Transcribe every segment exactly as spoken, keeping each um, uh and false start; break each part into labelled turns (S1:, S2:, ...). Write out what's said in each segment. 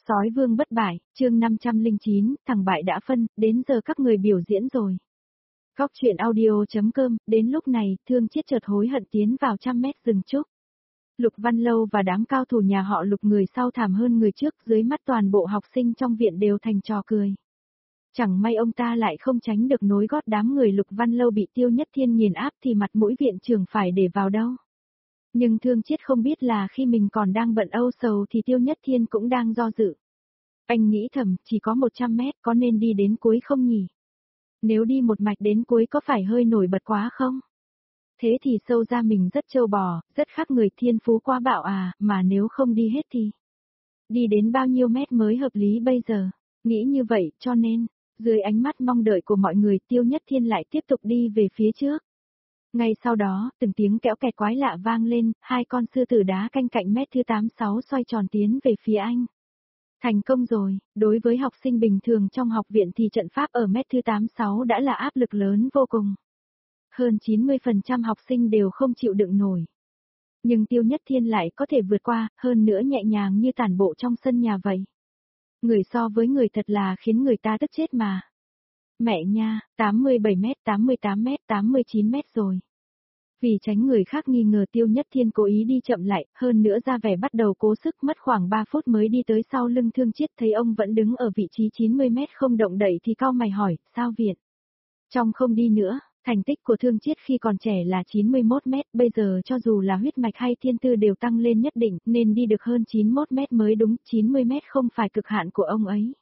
S1: Sói vương bất bại, chương năm trăm lẻ chín, thằng bại đã phân, đến giờ các người biểu diễn rồi. Góc chuyện audio.com, đến lúc này, Thương Chiết chợt hối hận tiến vào trăm mét rừng trúc. Lục Văn Lâu và đám cao thủ nhà họ Lục người sau thảm hơn người trước, dưới mắt toàn bộ học sinh trong viện đều thành trò cười. Chẳng may ông ta lại không tránh được nối gót đám người Lục Văn Lâu bị Tiêu Nhất Thiên nghiền áp thì mặt mũi viện trưởng phải để vào đâu. Nhưng Thương Chiết không biết là khi mình còn đang bận âu sầu thì Tiêu Nhất Thiên cũng đang do dự. Anh nghĩ thầm, chỉ có một trăm mét có nên đi đến cuối không nhỉ? Nếu đi một mạch đến cuối có phải hơi nổi bật quá không? Thế thì sâu ra mình rất trâu bò, rất khác người, thiên phú quá bạo à, mà nếu không đi hết thì... Đi đến bao nhiêu mét mới hợp lý bây giờ? Nghĩ như vậy cho nên, dưới ánh mắt mong đợi của mọi người, Tiêu Nhất Thiên lại tiếp tục đi về phía trước. Ngay sau đó, từng tiếng kéo kẹt quái lạ vang lên, hai con sư tử đá canh cạnh mét thứ tám mươi sáu xoay tròn tiến về phía anh. Thành công rồi, đối với học sinh bình thường trong học viện thì trận pháp ở mét thứ tám mươi sáu đã là áp lực lớn vô cùng. Hơn chín mươi phần trăm học sinh đều không chịu đựng nổi. Nhưng Tiêu Nhất Thiên lại có thể vượt qua, hơn nữa nhẹ nhàng như tản bộ trong sân nhà vậy. Người so với người thật là khiến người ta tức chết mà. Mẹ nha, tám mươi bảy mét, tám mươi tám mét, tám mươi chín mét rồi. Vì tránh người khác nghi ngờ Tiêu Nhất Thiên cố ý đi chậm lại, hơn nữa ra vẻ bắt đầu cố sức, mất khoảng ba phút mới đi tới sau lưng Thương Chiết, thấy ông vẫn đứng ở vị trí chín mươi mét không động đậy thì cau mày hỏi, sao viện? Trong không đi nữa, thành tích của Thương Chiết khi còn trẻ là chín mươi mốt mét, bây giờ cho dù là huyết mạch hay thiên tư đều tăng lên nhất định, nên đi được hơn chín mươi mốt mét mới đúng, chín mươi mét không phải cực hạn của ông ấy.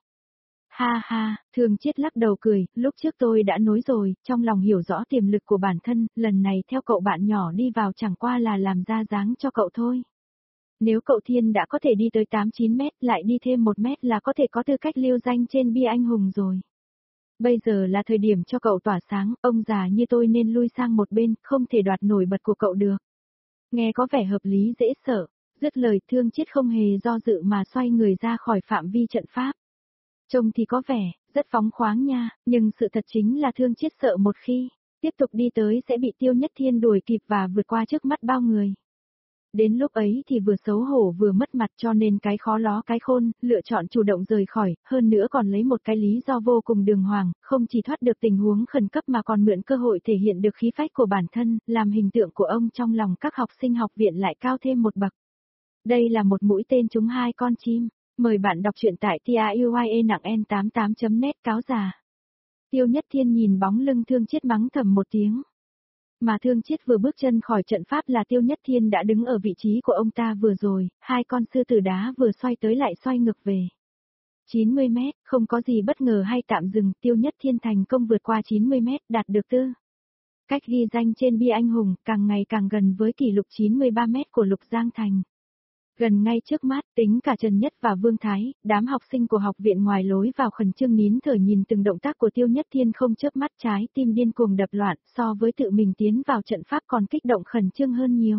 S1: Ha ha, Thương Chiết lắc đầu cười, lúc trước tôi đã nói rồi, trong lòng hiểu rõ tiềm lực của bản thân, lần này theo cậu bạn nhỏ đi vào chẳng qua là làm ra dáng cho cậu thôi. Nếu cậu Thiên đã có thể đi tới tám chín mét, lại đi thêm một mét là có thể có tư cách lưu danh trên bia anh hùng rồi. Bây giờ là thời điểm cho cậu tỏa sáng, ông già như tôi nên lui sang một bên, không thể đoạt nổi bật của cậu được. Nghe có vẻ hợp lý dễ sợ, dứt lời Thương Chiết không hề do dự mà xoay người ra khỏi phạm vi trận pháp. Trông thì có vẻ, rất phóng khoáng nha, nhưng sự thật chính là Thương Chiết sợ một khi tiếp tục đi tới sẽ bị Tiêu Nhất Thiên đuổi kịp và vượt qua trước mắt bao người. Đến lúc ấy thì vừa xấu hổ vừa mất mặt, cho nên cái khó ló cái khôn, lựa chọn chủ động rời khỏi, hơn nữa còn lấy một cái lý do vô cùng đường hoàng, không chỉ thoát được tình huống khẩn cấp mà còn mượn cơ hội thể hiện được khí phách của bản thân, làm hình tượng của ông trong lòng các học sinh học viện lại cao thêm một bậc. Đây là một mũi tên trúng hai con chim. Mời bạn đọc truyện tại tiuye nặng n tám mươi tám chấm net cáo già. Tiêu Nhất Thiên nhìn bóng lưng Thương Chiết mắng thầm một tiếng. Mà Thương Chiết vừa bước chân khỏi trận pháp là Tiêu Nhất Thiên đã đứng ở vị trí của ông ta vừa rồi, hai con sư tử đá vừa xoay tới lại xoay ngược về. chín mươi mét, không có gì bất ngờ hay tạm dừng, Tiêu Nhất Thiên thành công vượt qua chín mươi mét, đạt được tư cách ghi danh trên bia anh hùng, càng ngày càng gần với kỷ lục chín mươi ba mét của Lục Giang Thành. Gần ngay trước mắt, tính cả Trần Nhất và Vương Thái, đám học sinh của học viện ngoài lối vào khẩn trương nín thở nhìn từng động tác của Tiêu Nhất Thiên không chớp mắt, trái tim điên cuồng đập loạn, so với tự mình tiến vào trận pháp còn kích động khẩn trương hơn nhiều.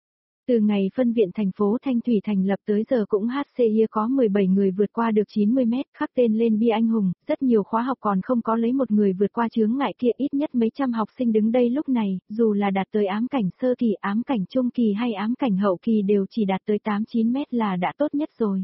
S1: Từ ngày phân viện thành phố Thanh Thủy thành lập tới giờ cũng hát xê i có mười bảy người vượt qua được chín mươi mét, khắc tên lên bia anh hùng, rất nhiều khóa học còn không có lấy một người vượt qua chướng ngại kia, ít nhất mấy trăm học sinh đứng đây lúc này, dù là đạt tới ám cảnh sơ kỳ, ám cảnh trung kỳ hay ám cảnh hậu kỳ đều chỉ đạt tới tám chín mét là đã tốt nhất rồi.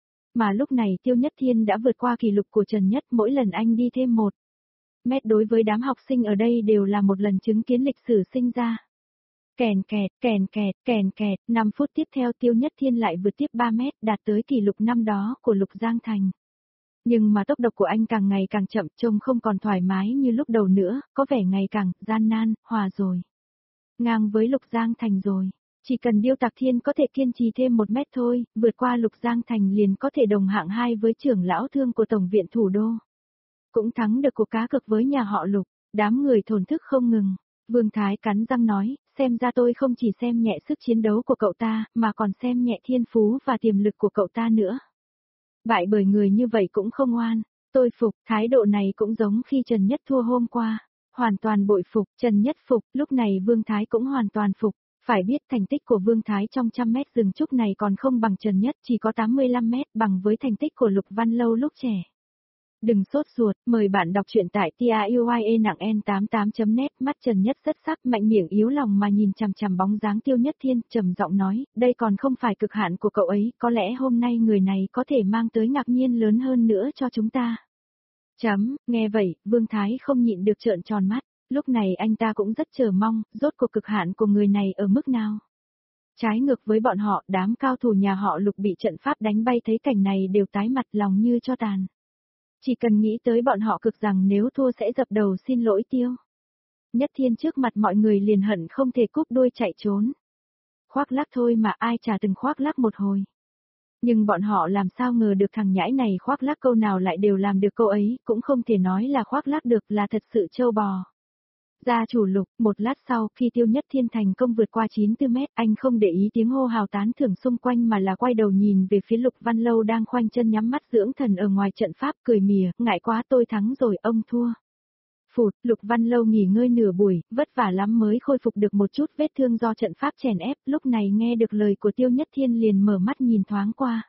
S1: Mà lúc này Tiêu Nhất Thiên đã vượt qua kỷ lục của Trần Nhất, mỗi lần anh đi thêm một mét đối với đám học sinh ở đây đều là một lần chứng kiến lịch sử sinh ra. Kèn kẹt, kèn kẹt, kèn kẹt, năm phút tiếp theo Tiêu Nhất Thiên lại vượt tiếp ba mét, đạt tới kỷ lục năm đó của Lục Giang Thành. Nhưng mà tốc độ của anh càng ngày càng chậm, trông không còn thoải mái như lúc đầu nữa, có vẻ ngày càng gian nan, hòa rồi. Ngang với Lục Giang Thành rồi, chỉ cần Điêu Tạc Thiên có thể kiên trì thêm một mét thôi, vượt qua Lục Giang Thành liền có thể đồng hạng hai với trưởng lão Thương của Tổng viện Thủ đô. Cũng thắng được cuộc cá cược với nhà họ Lục, đám người thổn thức không ngừng. Vương Thái cắn răng nói, xem ra tôi không chỉ xem nhẹ sức chiến đấu của cậu ta, mà còn xem nhẹ thiên phú và tiềm lực của cậu ta nữa. Bại bởi người như vậy cũng không oan, tôi phục, thái độ này cũng giống khi Trần Nhất thua hôm qua, hoàn toàn bội phục, Trần Nhất phục, lúc này Vương Thái cũng hoàn toàn phục, phải biết thành tích của Vương Thái trong trăm mét rừng trúc này còn không bằng Trần Nhất, chỉ có tám mươi lăm mét, bằng với thành tích của Lục Văn Lâu lúc trẻ. Đừng sốt ruột, mời bạn đọc truyện tại tiuye nặng en tám tám chấm net. Mắt Trần Nhất rất sắc, mạnh miệng yếu lòng mà nhìn chằm chằm bóng dáng Tiêu Nhất Thiên, trầm giọng nói, đây còn không phải cực hạn của cậu ấy, có lẽ hôm nay người này có thể mang tới ngạc nhiên lớn hơn nữa cho chúng ta. Chấm, nghe vậy, Vương Thái không nhịn được trợn tròn mắt, lúc này anh ta cũng rất chờ mong, rốt cuộc cực hạn của người này ở mức nào. Trái ngược với bọn họ, đám cao thủ nhà họ Lục bị trận pháp đánh bay thấy cảnh này đều tái mặt lòng như cho tàn. Chỉ cần nghĩ tới bọn họ cực rằng nếu thua sẽ dập đầu xin lỗi Tiêu Nhất Thiên trước mặt mọi người liền hận không thể cúp đuôi chạy trốn. Khoác lác thôi mà ai chả từng khoác lác một hồi. Nhưng bọn họ làm sao ngờ được thằng nhãi này khoác lác câu nào lại đều làm được câu ấy, cũng không thể nói là khoác lác được, là thật sự trâu bò. Gia chủ Lục, một lát sau, khi Tiêu Nhất Thiên thành công vượt qua chín mươi tư mét, anh không để ý tiếng hô hào tán thưởng xung quanh mà là quay đầu nhìn về phía Lục Văn Lâu đang khoanh chân nhắm mắt dưỡng thần ở ngoài trận pháp, cười mỉa, ngại quá tôi thắng rồi, ông thua. Phụt, Lục Văn Lâu nghỉ ngơi nửa buổi, vất vả lắm mới khôi phục được một chút vết thương do trận pháp chèn ép, lúc này nghe được lời của Tiêu Nhất Thiên liền mở mắt nhìn thoáng qua.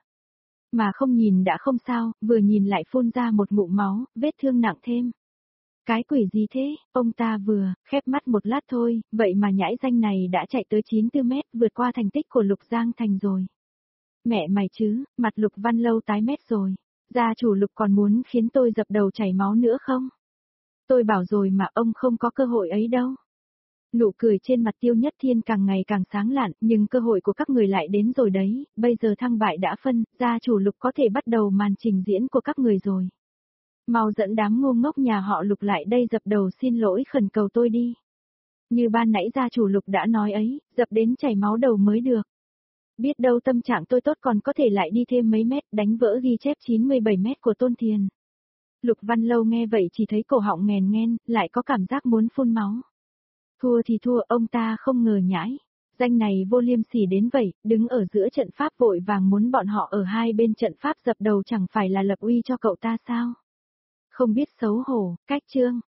S1: Mà không nhìn đã không sao, vừa nhìn lại phun ra một ngụm máu, vết thương nặng thêm. Cái quỷ gì thế, ông ta vừa, khép mắt một lát thôi, vậy mà nhãi danh này đã chạy tới chín mươi tư mét, vượt qua thành tích của Lục Giang Thành rồi. Mẹ mày chứ, mặt Lục Văn Lâu tái mét rồi. Gia chủ Lục còn muốn khiến tôi dập đầu chảy máu nữa không? Tôi bảo rồi mà ông không có cơ hội ấy đâu. Nụ cười trên mặt Tiêu Nhất Thiên càng ngày càng sáng lạn, nhưng cơ hội của các người lại đến rồi đấy, bây giờ thăng bại đã phân, gia chủ Lục có thể bắt đầu màn trình diễn của các người rồi. Mau dẫn đám ngu ngốc nhà họ Lục lại đây dập đầu xin lỗi khẩn cầu tôi đi. Như ban nãy gia chủ Lục đã nói ấy, dập đến chảy máu đầu mới được. Biết đâu tâm trạng tôi tốt còn có thể lại đi thêm mấy mét, đánh vỡ ghi chép chín mươi bảy mét của Tôn Thiền. Lục Văn Lâu nghe vậy chỉ thấy cổ họng nghèn nghèn, lại có cảm giác muốn phun máu. Thua thì thua, ông ta không ngờ nhãi. Danh này vô liêm sỉ đến vậy, đứng ở giữa trận pháp vội vàng muốn bọn họ ở hai bên trận pháp dập đầu chẳng phải là lập uy cho cậu ta sao? Không biết xấu hổ, cách chương.